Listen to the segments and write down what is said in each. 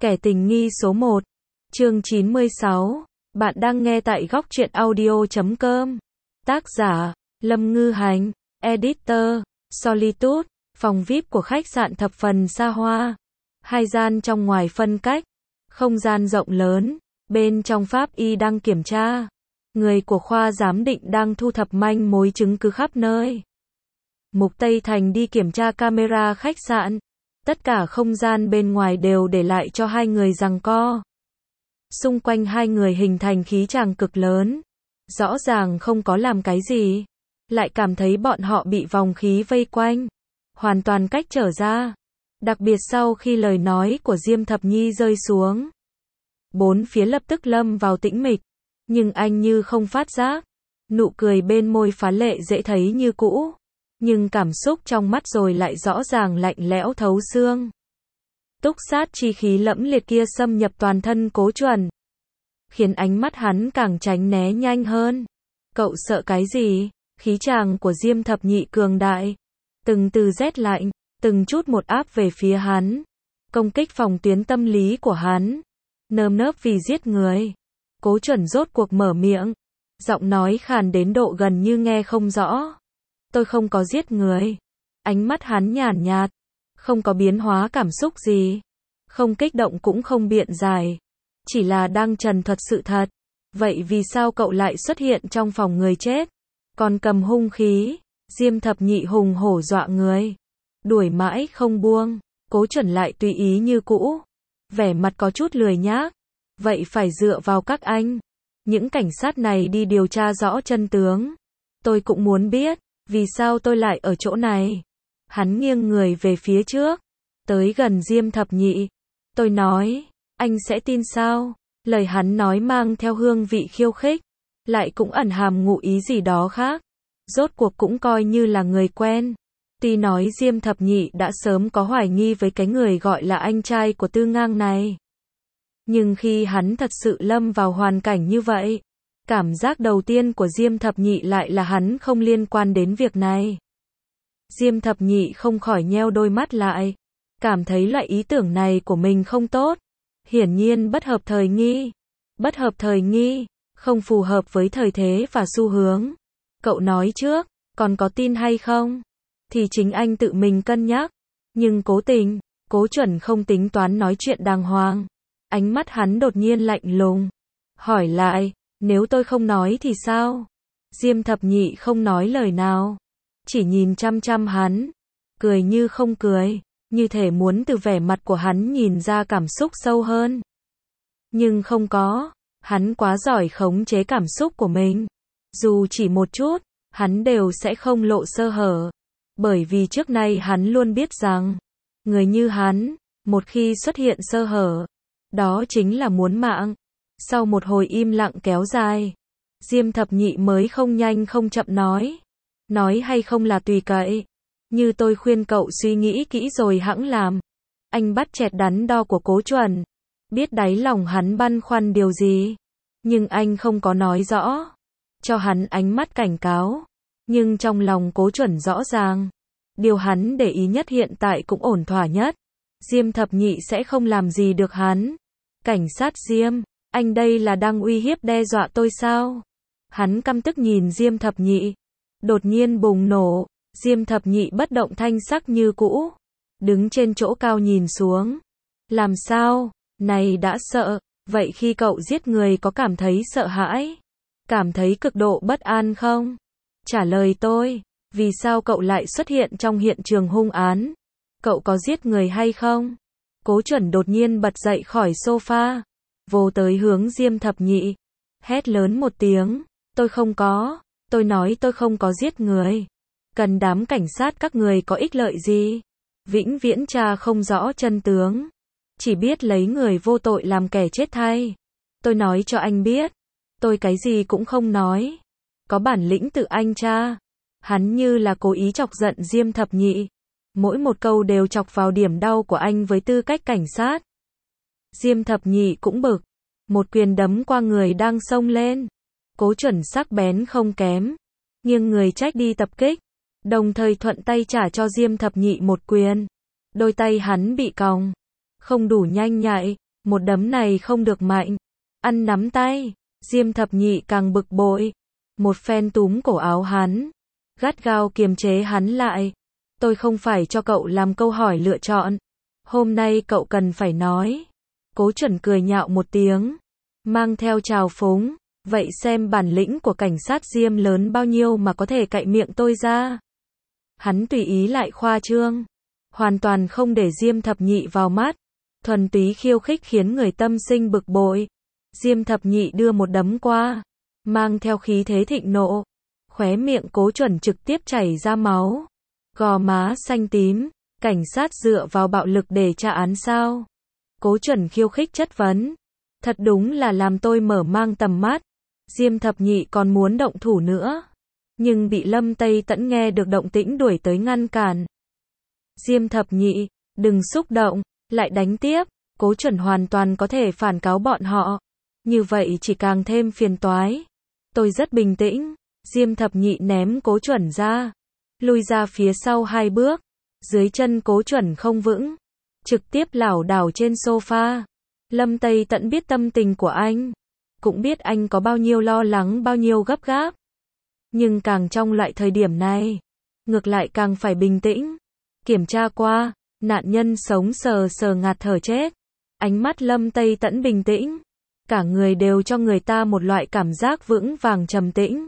Kẻ tình nghi số 1. Chương 96. Bạn đang nghe tại góc truyện audio.com. Tác giả: Lâm Ngư Hành. Editor: Solitude. Phòng VIP của khách sạn thập phần xa hoa. Hai gian trong ngoài phân cách. Không gian rộng lớn. Bên trong pháp y đang kiểm tra. Người của khoa giám định đang thu thập manh mối chứng cứ khắp nơi. Mục Tây Thành đi kiểm tra camera khách sạn. Tất cả không gian bên ngoài đều để lại cho hai người giằng co. Xung quanh hai người hình thành khí tràng cực lớn. Rõ ràng không có làm cái gì. Lại cảm thấy bọn họ bị vòng khí vây quanh. Hoàn toàn cách trở ra. Đặc biệt sau khi lời nói của Diêm Thập Nhi rơi xuống. Bốn phía lập tức lâm vào tĩnh mịch. Nhưng anh như không phát giác. Nụ cười bên môi phá lệ dễ thấy như cũ. Nhưng cảm xúc trong mắt rồi lại rõ ràng lạnh lẽo thấu xương. Túc sát chi khí lẫm liệt kia xâm nhập toàn thân Cố Chuẩn. Khiến ánh mắt hắn càng tránh né nhanh hơn. Cậu sợ cái gì? Khí tràng của Diêm Thập Nhị cường đại. Từng từ rét lạnh, từng chút một áp về phía hắn. Công kích phòng tuyến tâm lý của hắn. Nơm nớp vì giết người. Cố Chuẩn rốt cuộc mở miệng. Giọng nói khàn đến độ gần như nghe không rõ. Tôi không có giết người. Ánh mắt hắn nhàn nhạt. Không có biến hóa cảm xúc gì. Không kích động cũng không biện giải. Chỉ là đang trần thuật sự thật. Vậy vì sao cậu lại xuất hiện trong phòng người chết? Còn cầm hung khí. Diêm Thập Nhị hùng hổ dọa người. Đuổi mãi không buông. Cố Chuẩn lại tùy ý như cũ. Vẻ mặt có chút lười nhác. Vậy phải dựa vào các anh. Những cảnh sát này đi điều tra rõ chân tướng. Tôi cũng muốn biết. Vì sao tôi lại ở chỗ này? Hắn nghiêng người về phía trước. Tới gần Diêm Thập Nhị. Tôi nói. Anh sẽ tin sao? Lời hắn nói mang theo hương vị khiêu khích. Lại cũng ẩn hàm ngụ ý gì đó khác. Rốt cuộc cũng coi như là người quen. Tuy nói Diêm Thập Nhị đã sớm có hoài nghi với cái người gọi là anh trai của Tư Ngang này. Nhưng khi hắn thật sự lâm vào hoàn cảnh như vậy. Cảm giác đầu tiên của Diêm Thập Nhị lại là hắn không liên quan đến việc này. Diêm Thập Nhị không khỏi nheo đôi mắt lại. Cảm thấy loại ý tưởng này của mình không tốt. Hiển nhiên bất hợp thời nghi. Bất hợp thời nghi. Không phù hợp với thời thế và xu hướng. Cậu nói trước. Còn có tin hay không? Thì chính anh tự mình cân nhắc. Nhưng cố tình. Cố Chuẩn không tính toán nói chuyện đàng hoàng. Ánh mắt hắn đột nhiên lạnh lùng. Hỏi lại. Nếu tôi không nói thì sao? Diêm Thập Nhị không nói lời nào. Chỉ nhìn chăm chăm hắn. Cười như không cười. Như thể muốn từ vẻ mặt của hắn nhìn ra cảm xúc sâu hơn. Nhưng không có. Hắn quá giỏi khống chế cảm xúc của mình. Dù chỉ một chút, hắn đều sẽ không lộ sơ hở. Bởi vì trước nay hắn luôn biết rằng, người như hắn, một khi xuất hiện sơ hở, đó chính là muốn mạng. Sau một hồi im lặng kéo dài, Diêm Thập Nhị mới không nhanh không chậm nói. Nói hay không là tùy cậy. Như tôi khuyên cậu suy nghĩ kỹ rồi hẵng làm. Anh bắt chẹt đắn đo của Cố Chuẩn. Biết đáy lòng hắn băn khoăn điều gì. Nhưng anh không có nói rõ. Cho hắn ánh mắt cảnh cáo. Nhưng trong lòng Cố Chuẩn rõ ràng. Điều hắn để ý nhất hiện tại cũng ổn thỏa nhất. Diêm Thập Nhị sẽ không làm gì được hắn. Cảnh sát Diêm. Anh đây là đang uy hiếp đe dọa tôi sao? Hắn căm tức nhìn Diêm Thập Nhị. Đột nhiên bùng nổ. Diêm Thập Nhị bất động thanh sắc như cũ. Đứng trên chỗ cao nhìn xuống. Làm sao? Này đã sợ. Vậy khi cậu giết người có cảm thấy sợ hãi? Cảm thấy cực độ bất an không? Trả lời tôi. Vì sao cậu lại xuất hiện trong hiện trường hung án? Cậu có giết người hay không? Cố Chuẩn đột nhiên bật dậy khỏi sofa. Vồ tới hướng Diêm Thập Nhị. Hét lớn một tiếng. Tôi không có. Tôi nói tôi không có giết người. Cần đám cảnh sát các người có ích lợi gì? Vĩnh viễn tra không rõ chân tướng. Chỉ biết lấy người vô tội làm kẻ chết thay. Tôi nói cho anh biết. Tôi cái gì cũng không nói. Có bản lĩnh tự anh tra. Hắn như là cố ý chọc giận Diêm Thập Nhị. Mỗi một câu đều chọc vào điểm đau của anh với tư cách cảnh sát. Diêm Thập Nhị cũng bực. Một quyền đấm qua người đang xông lên. Cố Chuẩn sắc bén không kém. Nghiêng người trách đi tập kích. Đồng thời thuận tay trả cho Diêm Thập Nhị một quyền. Đôi tay hắn bị còng. Không đủ nhanh nhạy. Một đấm này không được mạnh. Ăn nắm tay. Diêm Thập Nhị càng bực bội. Một phen túm cổ áo hắn. Gắt gao kiềm chế hắn lại. Tôi không phải cho cậu làm câu hỏi lựa chọn. Hôm nay cậu cần phải nói. Cố Chuẩn cười nhạo một tiếng. Mang theo trào phúng. Vậy xem bản lĩnh của cảnh sát Diêm lớn bao nhiêu mà có thể cạy miệng tôi ra. Hắn tùy ý lại khoa trương. Hoàn toàn không để Diêm Thập Nhị vào mắt. Thuần túy khiêu khích khiến người tâm sinh bực bội. Diêm Thập Nhị đưa một đấm qua. Mang theo khí thế thịnh nộ. Khóe miệng Cố Chuẩn trực tiếp chảy ra máu. Gò má xanh tím. Cảnh sát dựa vào bạo lực để tra án sao? Cố Chuẩn khiêu khích chất vấn. Thật đúng là làm tôi mở mang tầm mắt. Diêm Thập Nhị còn muốn động thủ nữa. Nhưng bị Lâm Tây Tẫn nghe được động tĩnh đuổi tới ngăn cản. Diêm Thập Nhị, đừng xúc động, lại đánh tiếp. Cố Chuẩn hoàn toàn có thể phản cáo bọn họ. Như vậy chỉ càng thêm phiền toái. Tôi rất bình tĩnh. Diêm Thập Nhị ném Cố Chuẩn ra. Lui ra phía sau 2 bước. Dưới chân Cố Chuẩn không vững. Trực tiếp lảo đảo trên sofa. Lâm Tây Tẫn biết tâm tình của anh. Cũng biết anh có bao nhiêu lo lắng bao nhiêu gấp gáp. Nhưng càng trong loại thời điểm này. Ngược lại càng phải bình tĩnh. Kiểm tra qua. Nạn nhân sống sờ sờ ngạt thở chết. Ánh mắt Lâm Tây Tẫn bình tĩnh. Cả người đều cho người ta một loại cảm giác vững vàng trầm tĩnh.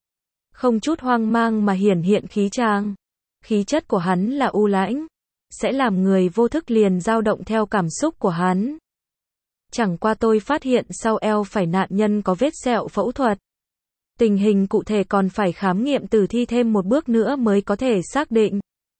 Không chút hoang mang mà hiển hiện khí tràng. Khí chất của hắn là u lãnh. Sẽ làm người vô thức liền dao động theo cảm xúc của hắn. Chẳng qua tôi phát hiện sau eo phải nạn nhân có vết sẹo phẫu thuật. Tình hình cụ thể còn phải khám nghiệm tử thi thêm một bước nữa mới có thể xác định.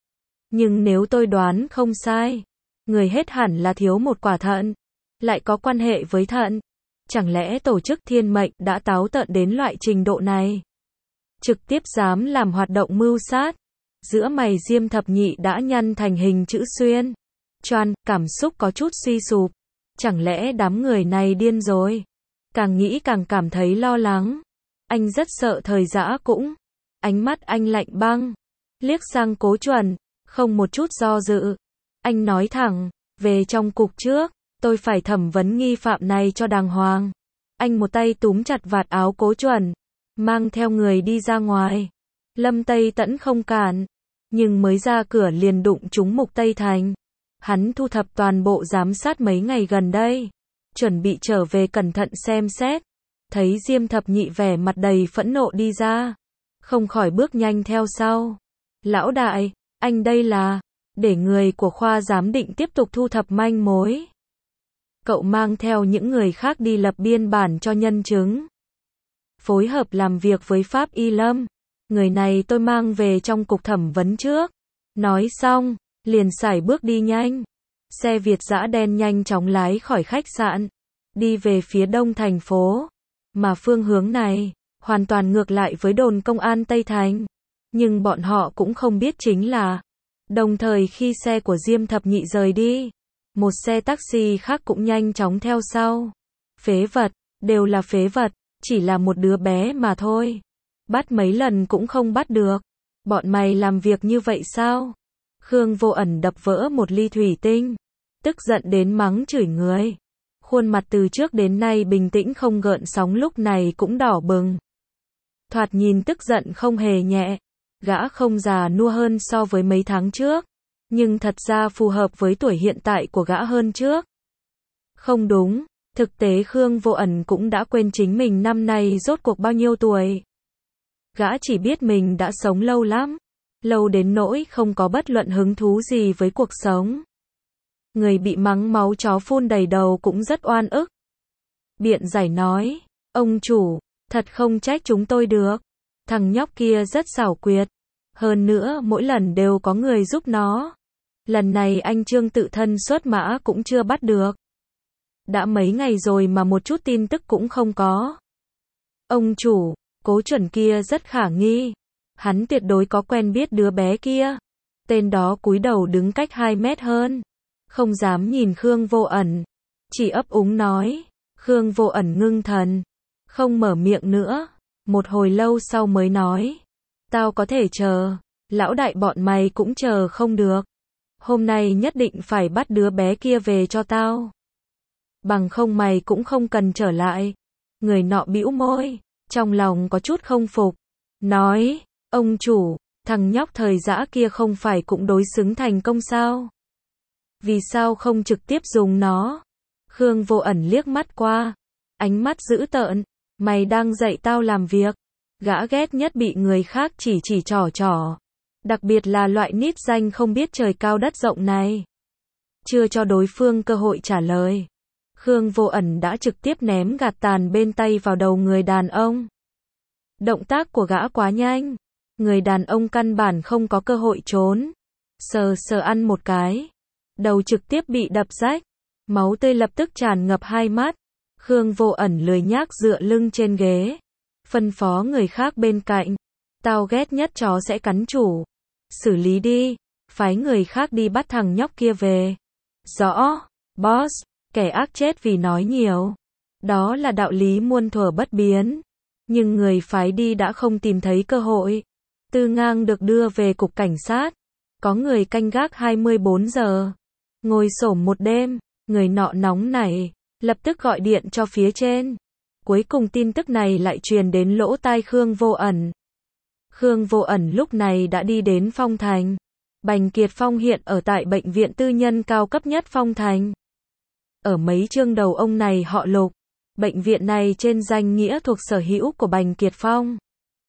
Nhưng nếu tôi đoán không sai, người hết hẳn là thiếu một quả thận, lại có quan hệ với thận. Chẳng lẽ tổ chức thiên mệnh đã táo tợn đến loại trình độ này? Trực tiếp dám làm hoạt động mưu sát. Giữa mày Diêm Thập Nhị đã nhăn thành hình chữ xuyên. Choan, cảm xúc có chút suy sụp. Chẳng lẽ đám người này điên rồi? Càng nghĩ càng cảm thấy lo lắng. Anh rất sợ Thời Dã cũng. Ánh mắt anh lạnh băng. Liếc sang Cố Chuẩn, không một chút do dự. Anh nói thẳng, về trong cục trước, tôi phải thẩm vấn nghi phạm này cho đàng hoàng. Anh một tay túm chặt vạt áo Cố Chuẩn, mang theo người đi ra ngoài. Lâm Tây Tẫn không cản, nhưng mới ra cửa liền đụng trúng Mục Tây Thành. Hắn thu thập toàn bộ giám sát mấy ngày gần đây, chuẩn bị trở về cẩn thận xem xét. Thấy Diêm Thập Nhị vẻ mặt đầy phẫn nộ đi ra, không khỏi bước nhanh theo sau. Lão đại, anh đây là, để người của khoa giám định tiếp tục thu thập manh mối. Cậu mang theo những người khác đi lập biên bản cho nhân chứng. Phối hợp làm việc với Pháp Y Lâm. Người này tôi mang về trong cục thẩm vấn trước. Nói xong, liền sải bước đi nhanh. Xe Việt dã đen nhanh chóng lái khỏi khách sạn, đi về phía đông thành phố. Mà phương hướng này, hoàn toàn ngược lại với đồn công an Tây Thành. Nhưng bọn họ cũng không biết chính là, đồng thời khi xe của Diêm Thập Nhị rời đi, một xe taxi khác cũng nhanh chóng theo sau. Phế vật, đều là phế vật, chỉ là một đứa bé mà thôi. Bắt mấy lần cũng không bắt được. Bọn mày làm việc như vậy sao? Khương Vô Ẩn đập vỡ một ly thủy tinh, tức giận đến mắng chửi người. Khuôn mặt từ trước đến nay bình tĩnh không gợn sóng lúc này cũng đỏ bừng. Thoạt nhìn tức giận không hề nhẹ. Gã không già nua hơn so với mấy tháng trước, nhưng thật ra phù hợp với tuổi hiện tại của gã hơn trước. Không đúng, thực tế Khương Vô Ẩn cũng đã quên chính mình năm nay rốt cuộc bao nhiêu tuổi. Gã chỉ biết mình đã sống lâu lắm, lâu đến nỗi không có bất luận hứng thú gì với cuộc sống. Người bị mắng máu chó phun đầy đầu cũng rất oan ức. Biện giải nói, ông chủ, thật không trách chúng tôi được. Thằng nhóc kia rất xảo quyệt. Hơn nữa mỗi lần đều có người giúp nó. Lần này anh Trương tự thân xuất mã cũng chưa bắt được. Đã mấy ngày rồi mà một chút tin tức cũng không có. Ông chủ, Cố Chuẩn kia rất khả nghi. Hắn tuyệt đối có quen biết đứa bé kia. Tên đó cúi đầu đứng cách 2 mét hơn. Không dám nhìn Khương Vô Ẩn. Chỉ ấp úng nói. Khương Vô Ẩn ngưng thần. Không mở miệng nữa. Một hồi lâu sau mới nói. Tao có thể chờ. Lão đại bọn mày cũng chờ không được. Hôm nay nhất định phải bắt đứa bé kia về cho tao. bằng không mày cũng không cần trở lại. Người nọ bĩu môi, trong lòng có chút không phục, nói, ông chủ, thằng nhóc Thời Dã kia không phải cũng đối xứng thành công sao? Vì sao không trực tiếp dùng nó? Khương Vô Ẩn liếc mắt qua, ánh mắt dữ tợn, mày đang dạy tao làm việc. Gã ghét nhất bị người khác chỉ trỏ. Đặc biệt là loại nít danh không biết trời cao đất rộng này. Chưa cho đối phương cơ hội trả lời, Khương Vô Ẩn đã trực tiếp ném gạt tàn bên tay vào đầu người đàn ông. Động tác của gã quá nhanh, người đàn ông căn bản không có cơ hội trốn. Sờ ăn một cái, đầu trực tiếp bị đập rách, máu tươi lập tức tràn ngập hai mắt. Khương Vô Ẩn lười nhác dựa lưng trên ghế, phân phó người khác bên cạnh, tao ghét nhất chó sẽ cắn chủ. Xử lý đi, phái người khác đi bắt thằng nhóc kia về. Rõ, boss, kẻ ác chết vì nói nhiều. Đó là đạo lý muôn thuở bất biến. Nhưng người phái đi đã không tìm thấy cơ hội. Tư Ngang được đưa về cục cảnh sát. Có người canh gác 24 giờ. Ngồi xổm một đêm, người nọ nóng nảy, lập tức gọi điện cho phía trên. Cuối cùng tin tức này lại truyền đến lỗ tai Khương Vô Ẩn. Khương Vô Ẩn lúc này đã đi đến Phong Thành. Bành Kiệt Phong hiện ở tại bệnh viện tư nhân cao cấp nhất Phong Thành. Ở mấy chương đầu ông này họ Lục. Bệnh viện này trên danh nghĩa thuộc sở hữu của Bành Kiệt Phong.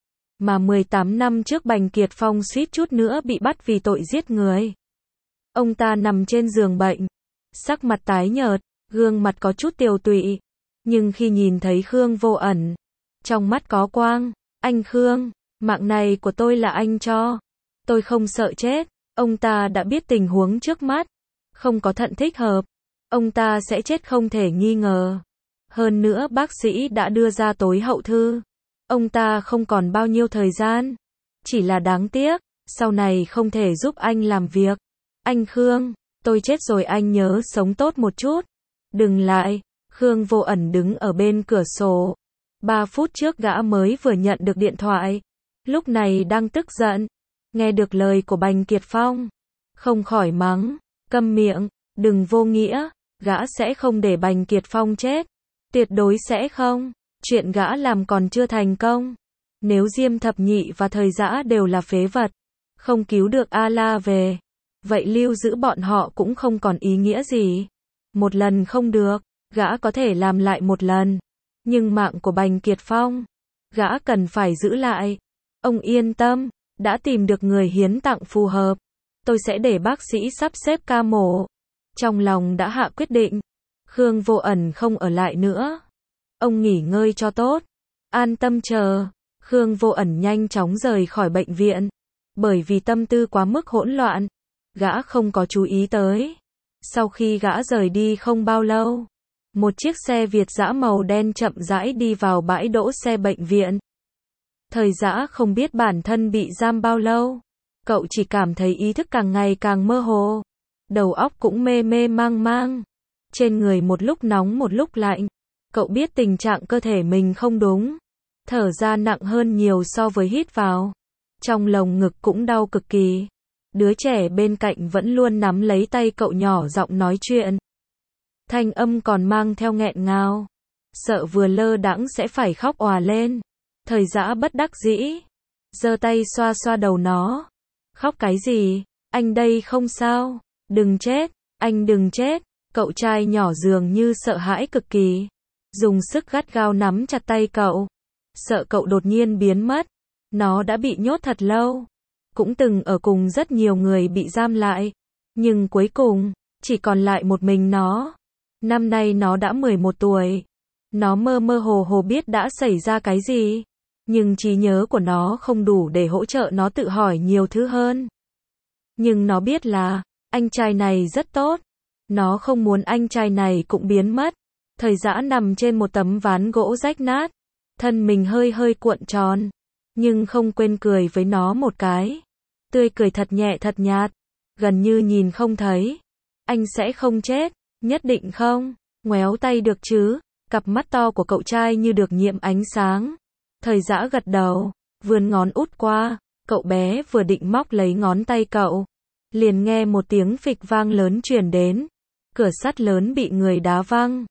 Mà 18 năm trước Bành Kiệt Phong suýt chút nữa bị bắt vì tội giết người. Ông ta nằm trên giường bệnh, sắc mặt tái nhợt, gương mặt có chút tiều tụy. Nhưng khi nhìn thấy Khương Vô Ẩn, trong mắt có quang. Anh Khương, mạng này của tôi là anh cho. Tôi không sợ chết. Ông ta đã biết tình huống trước mắt. Không có thận thích hợp, ông ta sẽ chết không thể nghi ngờ. Hơn nữa bác sĩ đã đưa ra tối hậu thư. Ông ta không còn bao nhiêu thời gian. Chỉ là đáng tiếc, sau này không thể giúp anh làm việc. Anh Khương, tôi chết rồi anh nhớ sống tốt một chút. Đừng lại. Khương Vô Ẩn đứng ở bên cửa sổ. 3 phút trước gã mới vừa nhận được điện thoại. Lúc này đang tức giận. Nghe được lời của Bành Kiệt Phong. Không khỏi mắng. Câm miệng, đừng vô nghĩa. Gã sẽ không để Bành Kiệt Phong chết. Tuyệt đối sẽ không. Chuyện gã làm còn chưa thành công. Nếu Diêm Thập Nhị và Thời Dã đều là phế vật, không cứu được A-La về, vậy lưu giữ bọn họ cũng không còn ý nghĩa gì. Một lần không được, gã có thể làm lại một lần. Nhưng mạng của Bành Kiệt Phong, gã cần phải giữ lại. Ông yên tâm, đã tìm được người hiến tặng phù hợp. Tôi sẽ để bác sĩ sắp xếp ca mổ. Trong lòng đã hạ quyết định, Khương Vô Ẩn không ở lại nữa. Ông nghỉ ngơi cho tốt, an tâm chờ. Khương Vô Ẩn nhanh chóng rời khỏi bệnh viện. Bởi vì tâm tư quá mức hỗn loạn, gã không có chú ý tới. Sau khi gã rời đi không bao lâu, một chiếc xe Việt dã màu đen chậm rãi đi vào bãi đỗ xe bệnh viện. Thời Dã không biết bản thân bị giam bao lâu. Cậu chỉ cảm thấy ý thức càng ngày càng mơ hồ. Đầu óc cũng mê mê mang mang. Trên người một lúc nóng một lúc lạnh. Cậu biết tình trạng cơ thể mình không đúng. Thở ra nặng hơn nhiều so với hít vào. Trong lồng ngực cũng đau cực kỳ. Đứa trẻ bên cạnh vẫn luôn nắm lấy tay cậu nhỏ giọng nói chuyện. Thanh âm còn mang theo nghẹn ngào. Sợ vừa lơ đãng sẽ phải khóc òa lên. Thời Dã bất đắc dĩ. Giơ tay xoa xoa đầu nó. Khóc cái gì? Anh đây không sao. Đừng chết. Anh đừng chết. Cậu trai nhỏ dường như sợ hãi cực kỳ. Dùng sức gắt gao nắm chặt tay cậu. Sợ cậu đột nhiên biến mất. Nó đã bị nhốt thật lâu. Cũng từng ở cùng rất nhiều người bị giam lại. Nhưng cuối cùng, chỉ còn lại một mình nó. Năm nay nó đã 11 tuổi. Nó mơ mơ hồ hồ biết đã xảy ra cái gì. Nhưng trí nhớ của nó không đủ để hỗ trợ nó tự hỏi nhiều thứ hơn. Nhưng nó biết là, anh trai này rất tốt. Nó không muốn anh trai này cũng biến mất. Thời Dã nằm trên một tấm ván gỗ rách nát. Thân mình hơi hơi cuộn tròn. Nhưng không quên cười với nó một cái. Tươi cười thật nhẹ thật nhạt. Gần như nhìn không thấy. Anh sẽ không chết. Nhất định không. Ngoéo tay được chứ. Cặp mắt to của cậu trai như được nhiễm ánh sáng. Thời Dã gật đầu. Vươn ngón út qua. Cậu bé vừa định móc lấy ngón tay cậu. Liền nghe một tiếng phịch vang lớn truyền đến. Cửa sắt lớn bị người đá văng.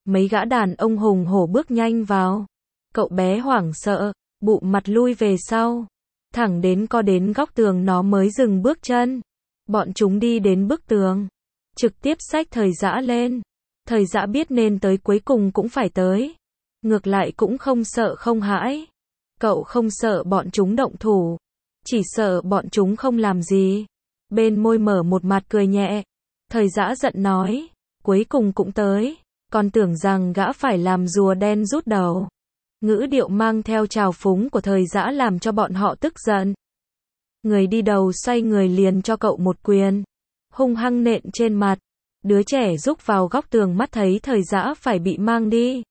mấy gã đàn ông hùng hổ bước nhanh vào. Cậu bé hoảng sợ, bụm mặt lui về sau. Thẳng đến co đến góc tường nó mới dừng bước chân. Bọn chúng đi đến bức tường. Trực tiếp xách Thời Dã lên. Thời Dã biết nên tới cuối cùng cũng phải tới. Ngược lại cũng không sợ không hãi. Cậu không sợ bọn chúng động thủ. Chỉ sợ bọn chúng không làm gì. Bên môi mở một mặt cười nhẹ. Thời Dã giận nói. Cuối cùng cũng tới. Còn tưởng rằng gã phải làm rùa đen rút đầu. Ngữ điệu mang theo trào phúng của Thời Dã làm cho bọn họ tức giận. Người đi đầu xoay người liền cho cậu một quyền. Hung hăng nện trên mặt. Đứa trẻ rúc vào góc tường mắt thấy Thời Dã phải bị mang đi.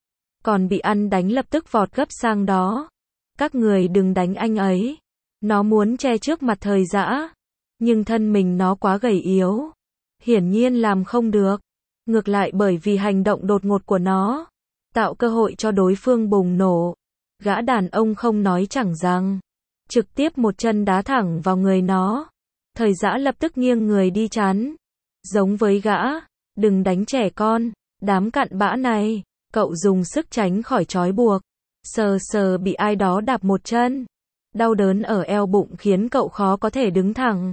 Còn bị ăn đánh lập tức vọt gấp sang đó. Các người đừng đánh anh ấy. Nó muốn che trước mặt Thời Dã. Nhưng thân mình nó quá gầy yếu. Hiển nhiên làm không được. Ngược lại bởi vì hành động đột ngột của nó. Tạo cơ hội cho đối phương bùng nổ. Gã đàn ông không nói chẳng rằng. Trực tiếp một chân đá thẳng vào người nó. Thời Dã lập tức nghiêng người đi chắn. Giống với gã. Đừng đánh trẻ con. Đám cặn bã này. Cậu dùng sức tránh khỏi trói buộc. Sờ sờ bị ai đó đạp một chân. Đau đớn ở eo bụng khiến cậu khó có thể đứng thẳng.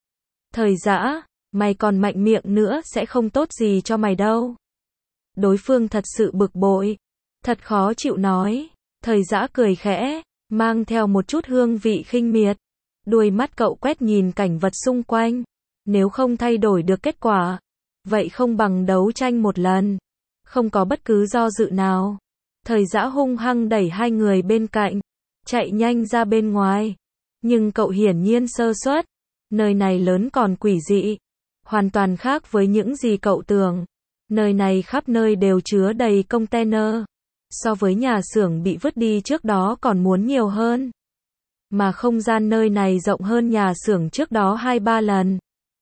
Thời Dã, mày còn mạnh miệng nữa sẽ không tốt gì cho mày đâu. Đối phương thật sự bực bội. Thật khó chịu nói. Thời Dã cười khẽ, mang theo một chút hương vị khinh miệt. Đuôi mắt cậu quét nhìn cảnh vật xung quanh. Nếu không thay đổi được kết quả, vậy không bằng đấu tranh một lần. Không có bất cứ do dự nào. Thời Dã hung hăng đẩy hai người bên cạnh, chạy nhanh ra bên ngoài. Nhưng cậu hiển nhiên sơ suất. Nơi này lớn còn quỷ dị. Hoàn toàn khác với những gì cậu tưởng. Nơi này khắp nơi đều chứa đầy container. So với nhà xưởng bị vứt đi trước đó còn muốn nhiều hơn. Mà không gian nơi này rộng hơn nhà xưởng trước đó 2-3 lần.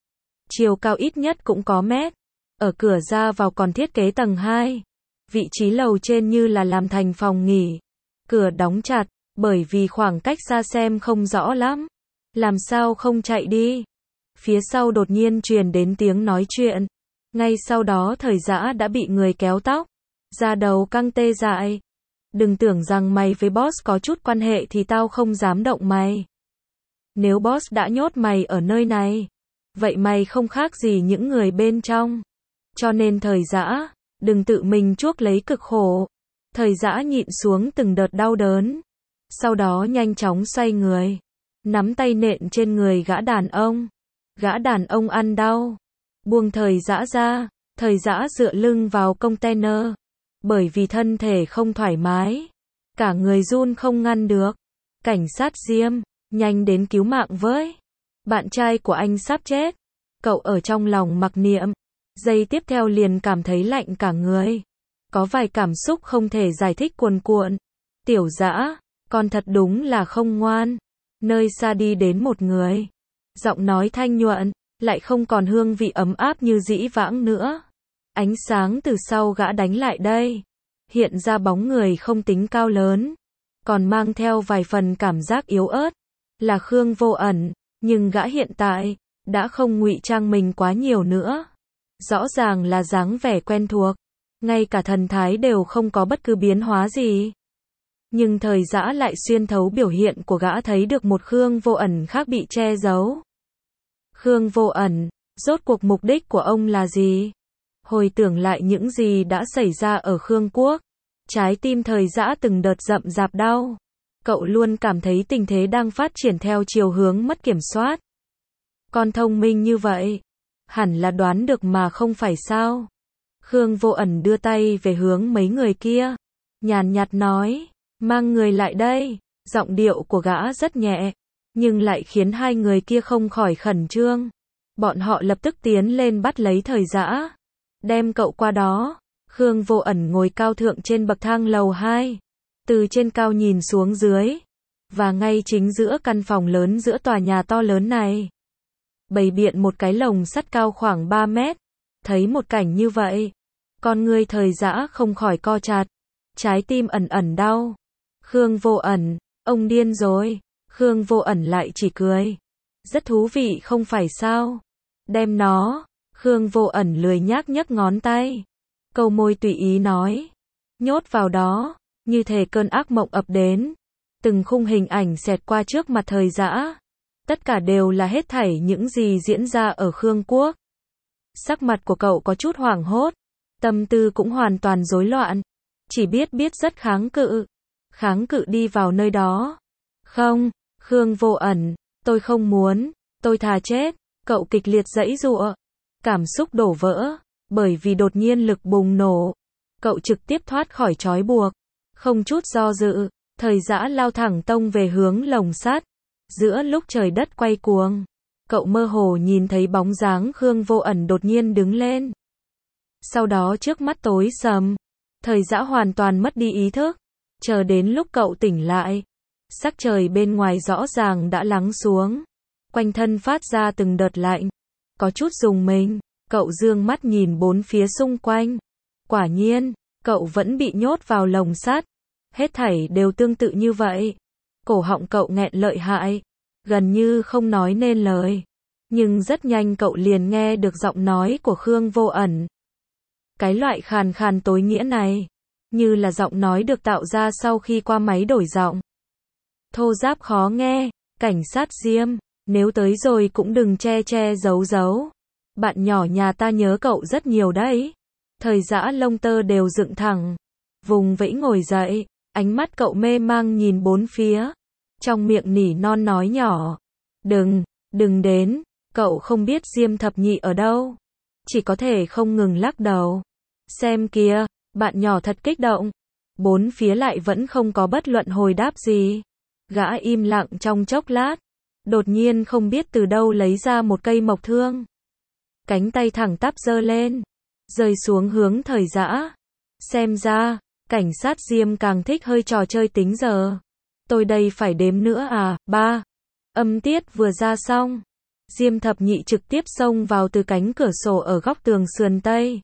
Chiều cao ít nhất cũng có mét. Ở cửa ra vào còn thiết kế tầng 2. Vị trí lầu trên như là làm thành phòng nghỉ. Cửa đóng chặt, bởi vì khoảng cách xa xem không rõ lắm. Làm sao không chạy đi? Phía sau đột nhiên truyền đến tiếng nói chuyện. Ngay sau đó Thời Dã đã bị người kéo tóc. Da đầu căng tê dại. Đừng tưởng rằng mày với boss có chút quan hệ thì tao không dám động mày. Nếu boss đã nhốt mày ở nơi này, vậy mày không khác gì những người bên trong. Cho nên Thời Dã, đừng tự mình chuốc lấy cực khổ. Thời Dã nhịn xuống từng đợt đau đớn. Sau đó nhanh chóng xoay người. Nắm tay nện trên người gã đàn ông. Gã đàn ông ăn đau. Buông Thời Dã ra. Thời Dã dựa lưng vào container. Bởi vì thân thể không thoải mái. Cả người run không ngăn được. Cảnh sát Diêm, nhanh đến cứu mạng với. Bạn trai của anh sắp chết. Cậu ở trong lòng mặc niệm. Giây tiếp theo liền cảm thấy lạnh cả người. Có vài cảm xúc không thể giải thích cuồn cuộn. Tiểu Dã, con thật đúng là không ngoan. Nơi xa đi đến một người. Giọng nói thanh nhuận, lại không còn hương vị ấm áp như dĩ vãng nữa. Ánh sáng từ sau gã đánh lại đây. Hiện ra bóng người không tính cao lớn. Còn mang theo vài phần cảm giác yếu ớt. Là Khương Vô Ẩn. Nhưng gã hiện tại, đã không ngụy trang mình quá nhiều nữa. Rõ ràng là dáng vẻ quen thuộc. Ngay cả thần thái đều không có bất cứ biến hóa gì. Nhưng Thời Dã lại xuyên thấu biểu hiện của gã thấy được một Khương Vô Ẩn khác bị che giấu. Khương Vô Ẩn, rốt cuộc mục đích của ông là gì? Hồi tưởng lại những gì đã xảy ra ở Khương Quốc. Trái tim Thời Dã từng đợt rậm rạp đau. Cậu luôn cảm thấy tình thế đang phát triển theo chiều hướng mất kiểm soát. Con thông minh như vậy, hẳn là đoán được mà không phải sao? Khương Vô Ẩn đưa tay về hướng mấy người kia. Nhàn nhạt nói, mang người lại đây. Giọng điệu của gã rất nhẹ, nhưng lại khiến hai người kia không khỏi khẩn trương. Bọn họ lập tức tiến lên bắt lấy Thời Dã. Đem cậu qua đó. Khương Vô Ẩn ngồi cao thượng trên bậc thang lầu 2. Từ trên cao nhìn xuống dưới. Và ngay chính giữa căn phòng lớn giữa tòa nhà to lớn này. Bày biện một cái lồng sắt cao khoảng 3 mét. Thấy một cảnh như vậy. Con người Thời Dã không khỏi co chặt. Trái tim ẩn ẩn đau. Khương Vô Ẩn, ông điên rồi. Khương Vô Ẩn lại chỉ cười. Rất thú vị không phải sao? Đem nó. Khương Vô Ẩn lười nhác nhấc ngón tay. câu môi tùy ý nói. Nhốt vào đó, như thể cơn ác mộng ập đến. Từng khung hình ảnh xẹt qua trước mặt Thời Dã. Tất cả đều là hết thảy những gì diễn ra ở Khương Quốc. Sắc mặt của cậu có chút hoảng hốt, tâm tư cũng hoàn toàn rối loạn, chỉ biết rất kháng cự đi vào nơi đó. Không, Khương Vô Ẩn, tôi không muốn, tôi thà chết, cậu kịch liệt giãy giụa, cảm xúc đổ vỡ, bởi vì đột nhiên lực bùng nổ, cậu trực tiếp thoát khỏi trói buộc, không chút do dự, Thời Dã lao thẳng tông về hướng lồng sắt. Giữa lúc trời đất quay cuồng, cậu mơ hồ nhìn thấy bóng dáng Khương Vô Ẩn đột nhiên đứng lên. Sau đó trước mắt tối sầm, Thời Dã hoàn toàn mất đi ý thức, chờ đến lúc cậu tỉnh lại, sắc trời bên ngoài rõ ràng đã lắng xuống, quanh thân phát ra từng đợt lạnh, có chút rùng mình, cậu dương mắt nhìn bốn phía xung quanh. Quả nhiên, cậu vẫn bị nhốt vào lồng sắt, hết thảy đều tương tự như vậy. Cổ họng cậu nghẹn lợi hại, gần như không nói nên lời. Nhưng rất nhanh cậu liền nghe được giọng nói của Khương Vô Ẩn. Cái loại khàn khàn tối nghĩa này, như là giọng nói được tạo ra sau khi qua máy đổi giọng. Thô ráp khó nghe, cảnh sát Diêm, nếu tới rồi cũng đừng che giấu. Bạn nhỏ nhà ta nhớ cậu rất nhiều đấy. Thời Dã lông tơ đều dựng thẳng, vùng vẫy ngồi dậy, ánh mắt cậu mê mang nhìn bốn phía. Trong miệng nỉ non nói nhỏ. Đừng đến, cậu không biết Diêm Thập Nhị ở đâu. Chỉ có thể không ngừng lắc đầu. Xem kìa, bạn nhỏ thật kích động. Bốn phía lại vẫn không có bất luận hồi đáp gì. Gã im lặng trong chốc lát. Đột nhiên không biết từ đâu lấy ra một cây mộc thương. Cánh tay thẳng tắp giơ lên, rơi xuống hướng Thời Dã. Xem ra, cảnh sát Diêm càng thích hơi trò chơi tính giờ. Tôi đây phải đếm nữa à? 3. Âm tiết vừa ra xong, Diêm Thập Nhị trực tiếp xông vào từ cánh cửa sổ ở góc tường sườn tây.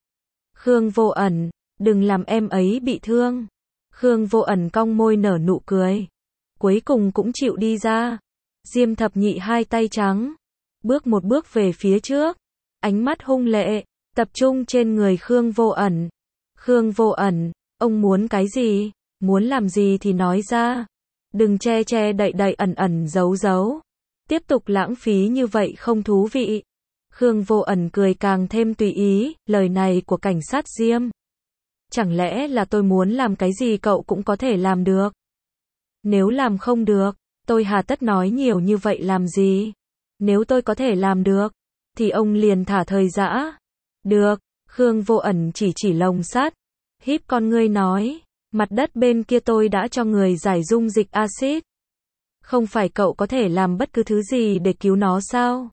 Khương Vô Ẩn, đừng làm em ấy bị thương. Khương Vô Ẩn cong môi nở nụ cười. Cuối cùng cũng chịu đi ra. Diêm Thập Nhị hai tay trắng, bước một bước về phía trước, ánh mắt hung lệ, tập trung trên người Khương Vô Ẩn. Khương Vô Ẩn, ông muốn cái gì? Muốn làm gì thì nói ra. Đừng che đậy ẩn giấu. Tiếp tục lãng phí như vậy không thú vị. Khương Vô Ẩn cười càng thêm tùy ý, lời này của cảnh sát Diêm. Chẳng lẽ là tôi muốn làm cái gì cậu cũng có thể làm được? Nếu làm không được, tôi hà tất nói nhiều như vậy làm gì? Nếu tôi có thể làm được, thì ông liền thả Thời Dã. Được, Khương Vô Ẩn chỉ lồng sắt, híp con ngươi nói, mặt đất bên kia tôi đã cho người giải dung dịch axit. Không phải cậu có thể làm bất cứ thứ gì để cứu nó sao?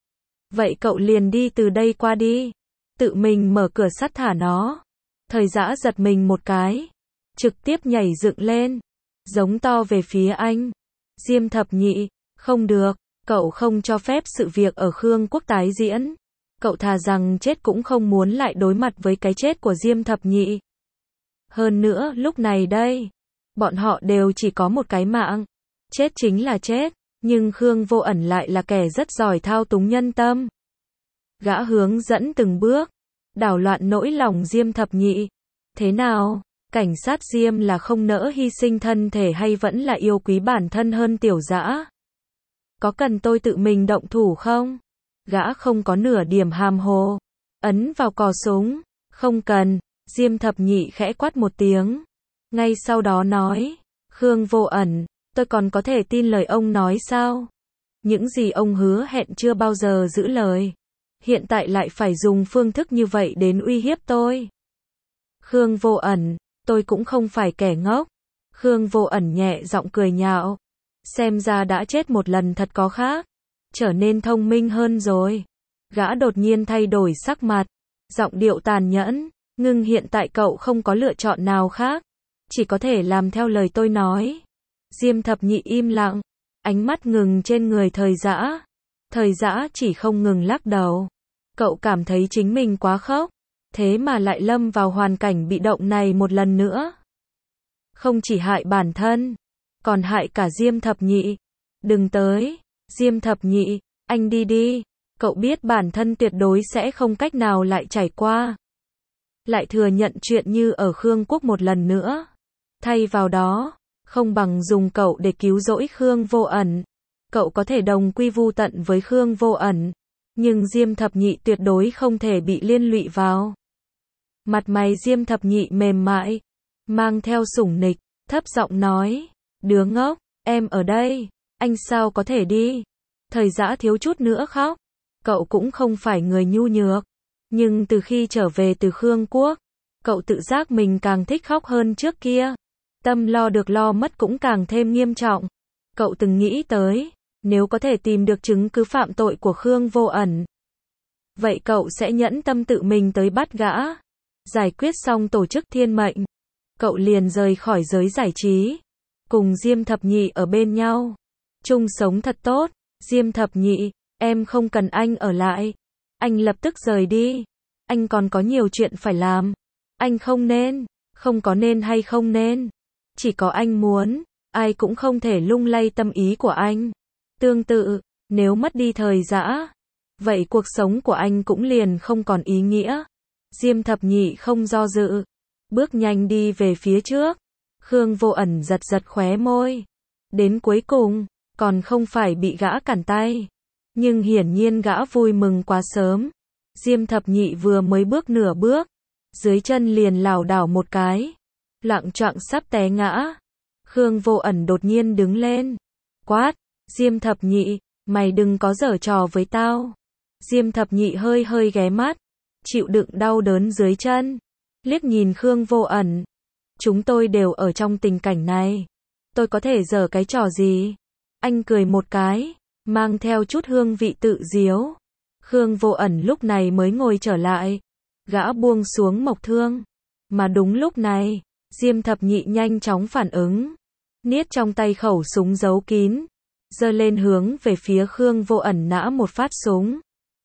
Vậy cậu liền đi từ đây qua đi, tự mình mở cửa sắt thả nó. Thời Dã giật mình một cái, trực tiếp nhảy dựng lên, giống to về phía anh. Diêm Thập Nhị, không được, cậu không cho phép sự việc ở Khương Quốc tái diễn. Cậu thà rằng chết cũng không muốn lại đối mặt với cái chết của Diêm Thập Nhị. Hơn nữa, lúc này đây, bọn họ đều chỉ có một cái mạng. Chết chính là chết, nhưng Khương Vô Ẩn lại là kẻ rất giỏi thao túng nhân tâm. Gã hướng dẫn từng bước, đảo loạn nỗi lòng Diêm Thập Nhị. Thế nào, cảnh sát Diêm là không nỡ hy sinh thân thể hay vẫn là yêu quý bản thân hơn Tiểu Dã? Có cần tôi tự mình động thủ không? Gã không có nửa điểm hàm hồ, ấn vào cò súng. Không cần. Diêm Thập Nhị khẽ quát một tiếng, ngay sau đó nói, Khương Vô Ẩn, tôi còn có thể tin lời ông nói sao? Những gì ông hứa hẹn chưa bao giờ giữ lời, hiện tại lại phải dùng phương thức như vậy đến uy hiếp tôi. Khương Vô Ẩn, tôi cũng không phải kẻ ngốc. Khương Vô Ẩn nhẹ giọng cười nhạo, xem ra đã chết một lần thật có khác, trở nên thông minh hơn rồi. Gã đột nhiên thay đổi sắc mặt, giọng điệu tàn nhẫn. Ngưng hiện tại cậu không có lựa chọn nào khác, chỉ có thể làm theo lời tôi nói. Diêm Thập Nhị im lặng, ánh mắt ngừng trên người Thời Dã. Thời Dã chỉ không ngừng lắc đầu. Cậu cảm thấy chính mình quá khốc, thế mà lại lâm vào hoàn cảnh bị động này một lần nữa. Không chỉ hại bản thân, còn hại cả Diêm Thập Nhị. Đừng tới, Diêm Thập Nhị, anh đi đi. Cậu biết bản thân tuyệt đối sẽ không cách nào lại trải qua lại thừa nhận chuyện như ở Khương Quốc một lần nữa. Thay vào đó, không bằng dùng cậu để cứu rỗi Khương Vô Ẩn. Cậu có thể đồng quy vu tận với Khương Vô Ẩn, nhưng Diêm Thập Nhị tuyệt đối không thể bị liên lụy vào. Mặt mày Diêm Thập Nhị mềm mại, mang theo sủng nịch, thấp giọng nói, đứa ngốc, em ở đây, anh sao có thể đi. Thời Dã thiếu chút nữa khóc, cậu cũng không phải người nhu nhược, nhưng từ khi trở về từ Khương Quốc, cậu tự giác mình càng thích khóc hơn trước kia. Tâm lo được lo mất cũng càng thêm nghiêm trọng. Cậu từng nghĩ tới, nếu có thể tìm được chứng cứ phạm tội của Khương Vô Ẩn, vậy cậu sẽ nhẫn tâm tự mình tới bắt gã. Giải quyết xong tổ chức thiên mệnh, cậu liền rời khỏi giới giải trí, cùng Diêm Thập Nhị ở bên nhau, chung sống thật tốt. Diêm Thập Nhị, em không cần anh ở lại, anh lập tức rời đi, anh còn có nhiều chuyện phải làm, anh không nên, không có nên hay không nên, chỉ có anh muốn, ai cũng không thể lung lay tâm ý của anh. Tương tự, nếu mất đi Thời Dã, vậy cuộc sống của anh cũng liền không còn ý nghĩa. Diêm Thập Nhị không do dự, bước nhanh đi về phía trước. Khương Vô Ẩn giật giật khóe môi. Đến cuối cùng, còn không phải bị gã cản tay. Nhưng hiển nhiên gã vui mừng quá sớm. Diêm Thập Nhị vừa mới bước nửa bước, dưới chân liền lảo đảo một cái, loạng choạng sắp té ngã. Khương Vô Ẩn đột nhiên đứng lên, quát, Diêm Thập Nhị, mày đừng có giở trò với tao. Diêm Thập Nhị hơi hơi ghé mắt, chịu đựng đau đớn dưới chân, liếc nhìn Khương Vô Ẩn. Chúng tôi đều ở trong tình cảnh này, tôi có thể giở cái trò gì? Anh cười một cái, mang theo chút hương vị tự diếu. Khương Vô Ẩn lúc này mới ngồi trở lại, gã buông xuống mộc thương. Mà đúng lúc này, Diêm Thập Nhị nhanh chóng phản ứng, niết trong tay khẩu súng giấu kín, giơ lên hướng về phía Khương Vô Ẩn nã một phát súng.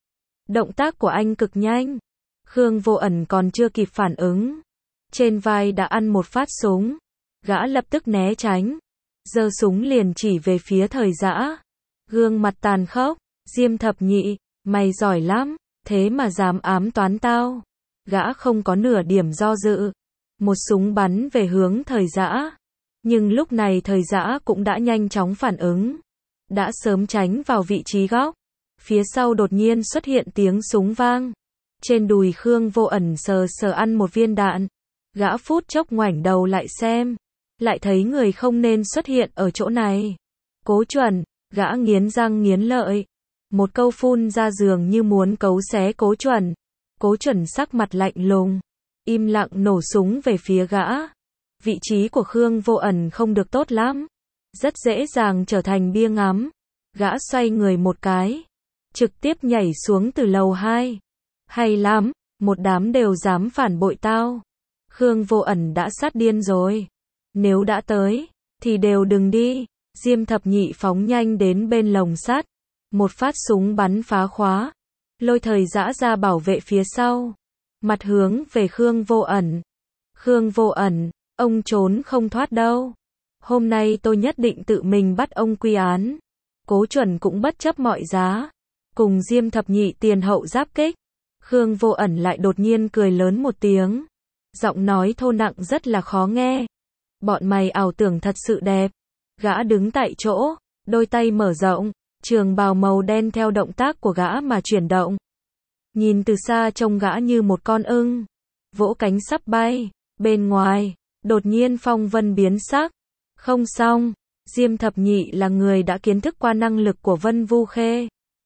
Động tác của anh cực nhanh, Khương Vô Ẩn còn chưa kịp phản ứng, trên vai đã ăn một phát súng, gã lập tức né tránh, giơ súng liền chỉ về phía Thời Dã. Gương mặt tàn khốc, Diêm Thập Nhị, mày giỏi lắm, thế mà dám ám toán tao. Gã không có nửa điểm do dự, một súng bắn về hướng Thời Dã. Nhưng lúc này Thời Dã cũng đã nhanh chóng phản ứng, đã sớm tránh vào vị trí góc. Phía sau đột nhiên xuất hiện tiếng súng vang. Trên đùi Khương Vô Ẩn sờ sờ ăn một viên đạn. Gã phút chốc ngoảnh đầu lại xem, lại thấy người không nên xuất hiện ở chỗ này. Cố Chuẩn, gã nghiến răng nghiến lợi, một câu phun ra dường như muốn cấu xé Cố Chuẩn. Cố Chuẩn sắc mặt lạnh lùng, im lặng nổ súng về phía gã. Vị trí của Khương Vô Ẩn không được tốt lắm, rất dễ dàng trở thành bia ngắm. Gã xoay người một cái, trực tiếp nhảy xuống từ lầu 2. Hay lắm, một đám đều dám phản bội tao. Khương Vô Ẩn đã sát điên rồi. Nếu đã tới, thì đều đừng đi. Diêm Thập Nhị phóng nhanh đến bên lồng sắt, một phát súng bắn phá khóa, lôi Thời Dã ra bảo vệ phía sau, mặt hướng về Khương Vô Ẩn. Khương Vô Ẩn, ông trốn không thoát đâu. Hôm nay tôi nhất định tự mình bắt ông quy án. Cố Chuẩn cũng bất chấp mọi giá, cùng Diêm Thập Nhị tiền hậu giáp kích. Khương Vô Ẩn lại đột nhiên cười lớn một tiếng, giọng nói thô nặng rất là khó nghe. Bọn mày ảo tưởng thật sự đẹp. Gã đứng tại chỗ, đôi tay mở rộng, trường bào màu đen theo động tác của gã mà chuyển động. Nhìn từ xa trông gã như một con ưng, vỗ cánh sắp bay. Bên ngoài, đột nhiên phong vân biến sắc. Không xong, Diêm Thập Nhị là người đã kiến thức qua năng lực của Vân Vu Khê,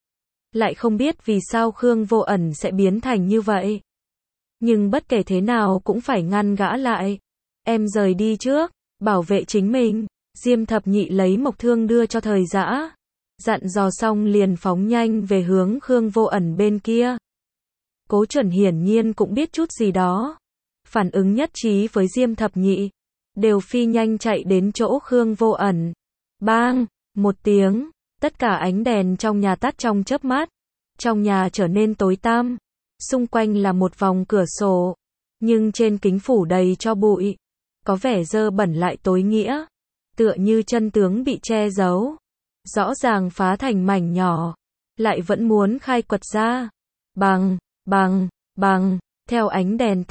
lại không biết vì sao Khương Vô Ẩn sẽ biến thành như vậy. Nhưng bất kể thế nào cũng phải ngăn gã lại. Em rời đi trước, bảo vệ chính mình. Diêm Thập Nhị lấy mộc thương đưa cho Thời Dã, dặn dò xong liền phóng nhanh về hướng Khương Vô Ẩn bên kia. Cố Chuẩn hiển nhiên cũng biết chút gì đó, phản ứng nhất trí với Diêm Thập Nhị, đều phi nhanh chạy đến chỗ Khương Vô Ẩn. Bang, một tiếng, tất cả ánh đèn trong nhà tắt trong chớp mắt, trong nhà trở nên tối tăm, xung quanh là một vòng cửa sổ, nhưng trên kính phủ đầy tro bụi, có vẻ dơ bẩn lại tối nghĩa, tựa như chân tướng bị che giấu, rõ ràng phá thành mảnh nhỏ, lại vẫn muốn khai quật ra. Bằng, theo ánh đèn tắt,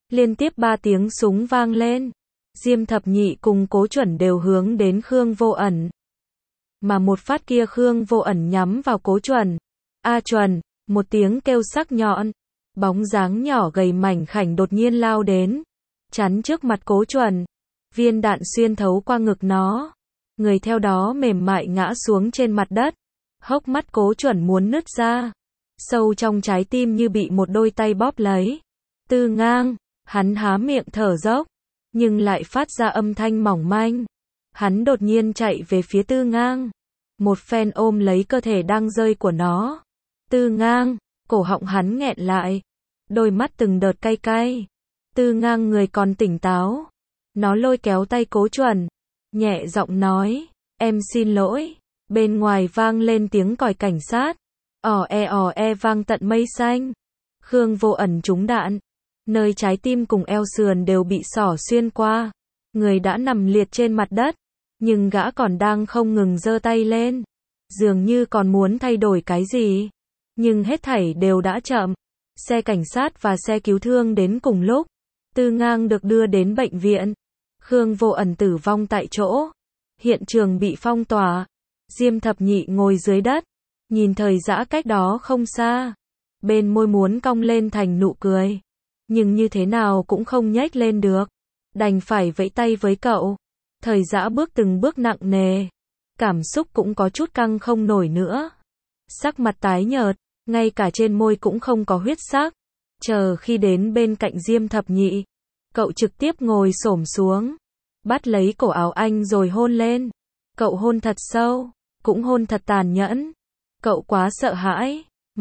Liên tiếp 3 tiếng súng vang lên. Diêm Thập Nhị cùng Cố Chuẩn đều hướng đến Khương Vô Ẩn. Mà một phát kia Khương Vô Ẩn nhắm vào Cố Chuẩn. A Chuẩn, một tiếng kêu sắc nhọn. Bóng dáng nhỏ gầy mảnh khảnh đột nhiên lao đến. Chắn trước mặt Cố Chuẩn. Viên đạn xuyên thấu qua ngực nó. Người theo đó mềm mại ngã xuống trên mặt đất. Hốc mắt Cố Chuẩn muốn nứt ra. Sâu trong trái tim như bị một đôi tay bóp lấy. Tư Ngang, hắn há miệng thở dốc, nhưng lại phát ra âm thanh mỏng manh. Hắn đột nhiên chạy về phía Tư Ngang. Một phen ôm lấy cơ thể đang rơi của nó. Tư Ngang, cổ họng hắn nghẹn lại. Đôi mắt từng đợt cay cay. Tư Ngang người còn tỉnh táo. Nó lôi kéo tay Cố Chuẩn. Nhẹ giọng nói, em xin lỗi. Bên ngoài vang lên tiếng còi cảnh sát. Ò e vang tận mây xanh. Khương Vô Ẩn trúng đạn. Nơi trái tim cùng eo sườn đều bị xỏ xuyên qua. Người đã nằm liệt trên mặt đất. Nhưng gã còn đang không ngừng giơ tay lên. Dường như còn muốn thay đổi cái gì. Nhưng hết thảy đều đã chậm. Xe cảnh sát và xe cứu thương đến cùng lúc. Tư Ngang được đưa đến bệnh viện. Khương Vô Ẩn tử vong tại chỗ. Hiện trường bị phong tỏa. Diêm Thập Nhị ngồi dưới đất. Nhìn Thời Dã cách đó không xa. Bên môi muốn cong lên thành nụ cười. Nhưng như thế nào cũng không nhếch lên được. Đành phải vẫy tay với cậu. Thời Dã bước từng bước nặng nề. Cảm xúc cũng có chút căng không nổi nữa. Sắc mặt tái nhợt. Ngay cả trên môi cũng không có huyết sắc. Chờ khi đến bên cạnh Diêm Thập Nhị. Cậu trực tiếp ngồi xổm xuống. Bắt lấy cổ áo anh rồi hôn lên. Cậu hôn thật sâu. Cũng hôn thật tàn nhẫn. Cậu quá sợ hãi.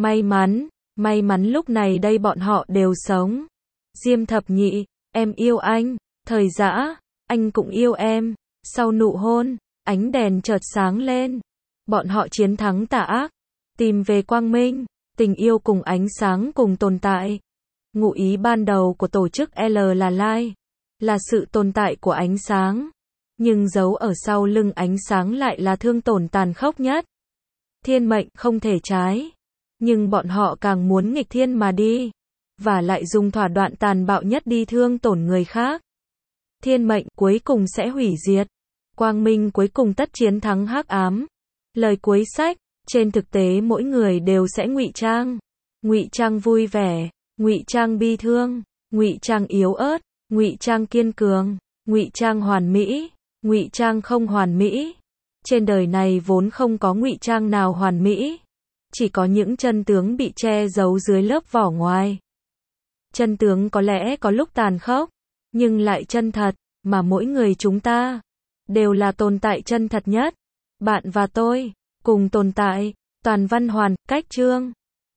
May mắn lúc này đây bọn họ đều sống. Diêm Thập Nhị, em yêu anh. Thời Dã, anh cũng yêu em. Sau nụ hôn, ánh đèn chợt sáng lên. Bọn họ chiến thắng tà ác. Tìm về quang minh. Tình yêu cùng ánh sáng cùng tồn tại. Ngụ ý ban đầu của tổ chức L là light. Là sự tồn tại của ánh sáng. Nhưng giấu ở sau lưng ánh sáng lại là thương tổn tàn khốc nhất. Thiên mệnh không thể trái. Nhưng bọn họ càng muốn nghịch thiên mà đi. Và lại dùng thủ đoạn tàn bạo nhất đi thương tổn người khác. Thiên mệnh cuối cùng sẽ hủy diệt. Quang minh cuối cùng tất chiến thắng hắc ám. Lời cuối sách, trên thực tế mỗi người đều sẽ ngụy trang. Ngụy trang vui vẻ, ngụy trang bi thương, ngụy trang yếu ớt, ngụy trang kiên cường, ngụy trang hoàn mỹ, ngụy trang không hoàn mỹ. Trên đời này vốn không có ngụy trang nào hoàn mỹ. Chỉ có những chân tướng bị che giấu dưới lớp vỏ ngoài. Chân tướng có lẽ có lúc tàn khốc, nhưng lại chân thật, mà mỗi người chúng ta đều là tồn tại chân thật nhất. Bạn và tôi cùng tồn tại. Toàn văn hoàn, cách chương